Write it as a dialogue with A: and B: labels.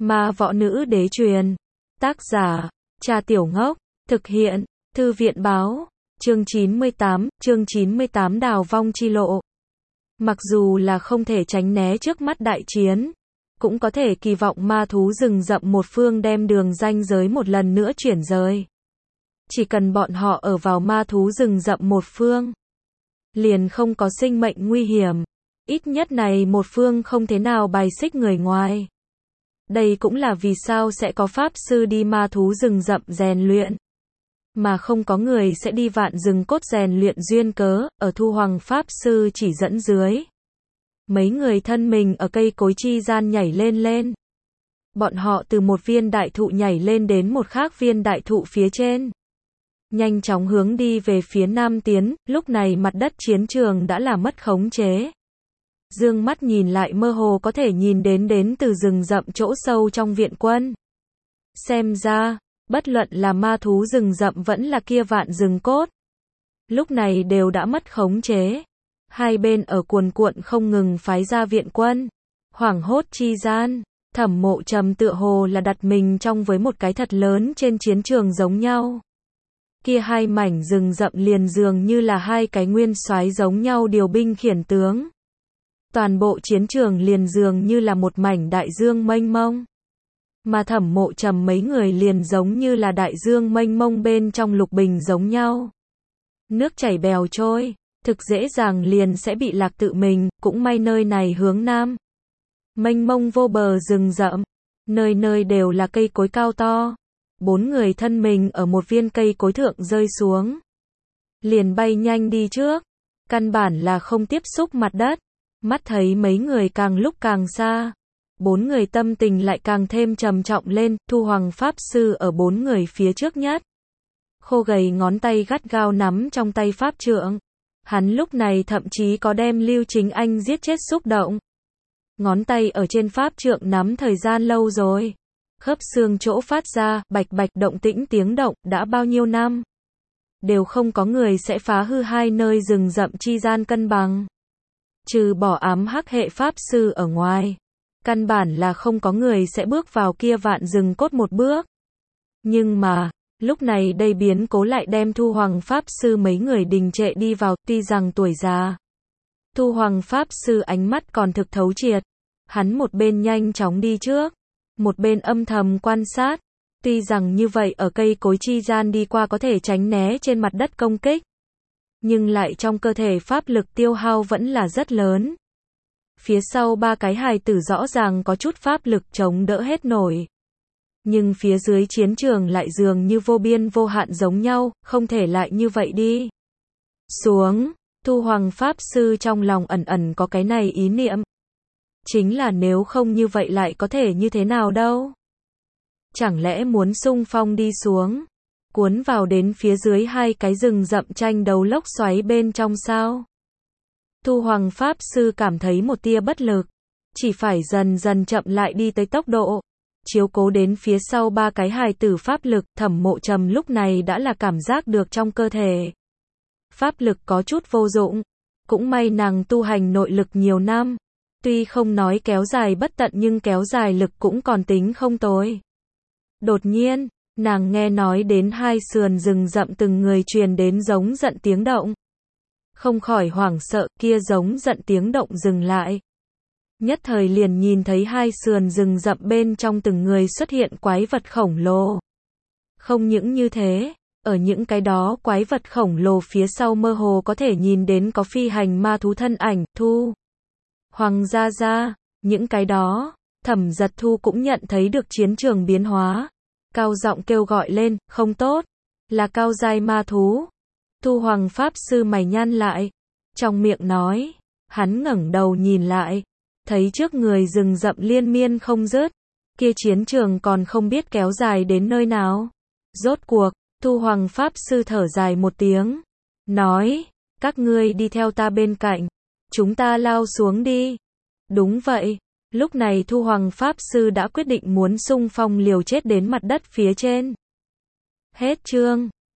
A: Ma võ nữ đế truyền. Tác giả, Trà Tiểu Ngốc. Thực hiện, Thư viện báo. Chương 98 Đào vong chi lộ. Mặc dù là không thể tránh né trước mắt đại chiến, cũng có thể kỳ vọng ma thú rừng rậm một phương đem đường ranh giới một lần nữa chuyển rời. Chỉ cần bọn họ ở vào ma thú rừng rậm một phương, liền không có sinh mệnh nguy hiểm. Ít nhất này một phương không thế nào bài xích người ngoài. Đây cũng là vì sao sẽ có pháp sư đi ma thú rừng rậm rèn luyện, mà không có người sẽ đi vạn rừng cốt rèn luyện duyên cớ. Ở Thu Hoàng pháp sư chỉ dẫn dưới, mấy người thân mình ở cây cối chi gian nhảy lên. Bọn họ từ một viên đại thụ nhảy lên đến một khác viên đại thụ phía trên, nhanh chóng hướng đi về phía nam tiến. Lúc này mặt đất chiến trường đã là mất khống chế. Dương mắt nhìn lại mơ hồ có thể nhìn đến từ rừng rậm chỗ sâu trong viện quân. Xem ra, bất luận là ma thú rừng rậm vẫn là kia vạn rừng cốt, lúc này đều đã mất khống chế. Hai bên ở cuồn cuộn không ngừng phái ra viện quân. Hoảng hốt chi gian, Thẩm Mộ Trầm tựa hồ là đặt mình trong với một cái thật lớn trên chiến trường giống nhau. Kia hai mảnh rừng rậm liền dường như là hai cái nguyên soái giống nhau điều binh khiển tướng. Toàn bộ chiến trường liền dường như là một mảnh đại dương mênh mông. Mà Thẩm Mộ Trầm mấy người liền giống như là đại dương mênh mông bên trong lục bình giống nhau. Nước chảy bèo trôi, thực dễ dàng liền sẽ bị lạc tự mình. Cũng may nơi này hướng nam, mênh mông vô bờ rừng rậm, nơi nơi đều là cây cối cao to. Bốn người thân mình ở một viên cây cối thượng rơi xuống, liền bay nhanh đi trước, căn bản là không tiếp xúc mặt đất. Mắt thấy mấy người càng lúc càng xa, bốn người tâm tình lại càng thêm trầm trọng lên. Thu Hoàng pháp sư ở bốn người phía trước nhất, khô gầy ngón tay gắt gao nắm trong tay pháp trượng. Hắn lúc này thậm chí có đem Lưu Chính Anh giết chết xúc động. Ngón tay ở trên pháp trượng nắm thời gian lâu rồi, khớp xương chỗ phát ra bạch bạch động tĩnh tiếng động. Đã bao nhiêu năm đều không có người sẽ phá hư hai nơi rừng rậm chi gian cân bằng. Trừ bỏ ám hắc hệ pháp sư ở ngoài, căn bản là không có người sẽ bước vào kia vạn rừng cốt một bước. Nhưng mà, lúc này đây biến cố lại đem Thu Hoàng pháp sư mấy người đình trệ đi vào. Tuy rằng tuổi già, Thu Hoàng pháp sư ánh mắt còn thực thấu triệt. Hắn một bên nhanh chóng đi trước, một bên âm thầm quan sát. Tuy rằng như vậy ở cây cối chi gian đi qua có thể tránh né trên mặt đất công kích, nhưng lại trong cơ thể pháp lực tiêu hao vẫn là rất lớn. Phía sau ba cái hài tử rõ ràng có chút pháp lực chống đỡ hết nổi, nhưng phía dưới chiến trường lại dường như vô biên vô hạn giống nhau. Không thể lại như vậy đi xuống. Thu Hoàng pháp sư trong lòng ẩn ẩn có cái này ý niệm. Chính là nếu không như vậy lại có thể như thế nào đâu? Chẳng lẽ muốn xung phong đi xuống, cuốn vào đến phía dưới hai cái rừng rậm tranh đấu lốc xoáy bên trong sao? Thu Hoàng pháp sư cảm thấy một tia bất lực, chỉ phải dần dần chậm lại đi tới tốc độ, chiếu cố đến phía sau ba cái hài tử pháp lực. Thẩm Mộ Trầm lúc này đã là cảm giác được trong cơ thể pháp lực có chút vô dụng. Cũng may nàng tu hành nội lực nhiều năm, tuy không nói kéo dài bất tận nhưng kéo dài lực cũng còn tính không tồi. Đột nhiên, nàng nghe nói đến hai sườn rừng rậm từng người truyền đến giống giận tiếng động. Không khỏi hoảng sợ. Kia giống giận tiếng động dừng lại, nhất thời liền nhìn thấy hai sườn rừng rậm bên trong từng người xuất hiện quái vật khổng lồ. Không những như thế, ở những cái đó quái vật khổng lồ phía sau mơ hồ có thể nhìn đến có phi hành ma thú thân ảnh. Thu Hoàng ra, những cái đó. Thẩm Giật Thu cũng nhận thấy được chiến trường biến hóa, cao giọng kêu gọi lên, không tốt, là cao giai ma thú. Thu Hoàng pháp sư mày nhăn lại, trong miệng nói. Hắn ngẩng đầu nhìn lại, thấy trước người rừng rậm liên miên không dứt, kia chiến trường còn không biết kéo dài đến nơi nào. Rốt cuộc, Thu Hoàng pháp sư thở dài một tiếng, nói, các ngươi đi theo ta bên cạnh, chúng ta lao xuống đi. Đúng vậy. Lúc này Thu Hoàng pháp sư đã quyết định muốn xung phong liều chết đến mặt đất phía trên. Hết chương.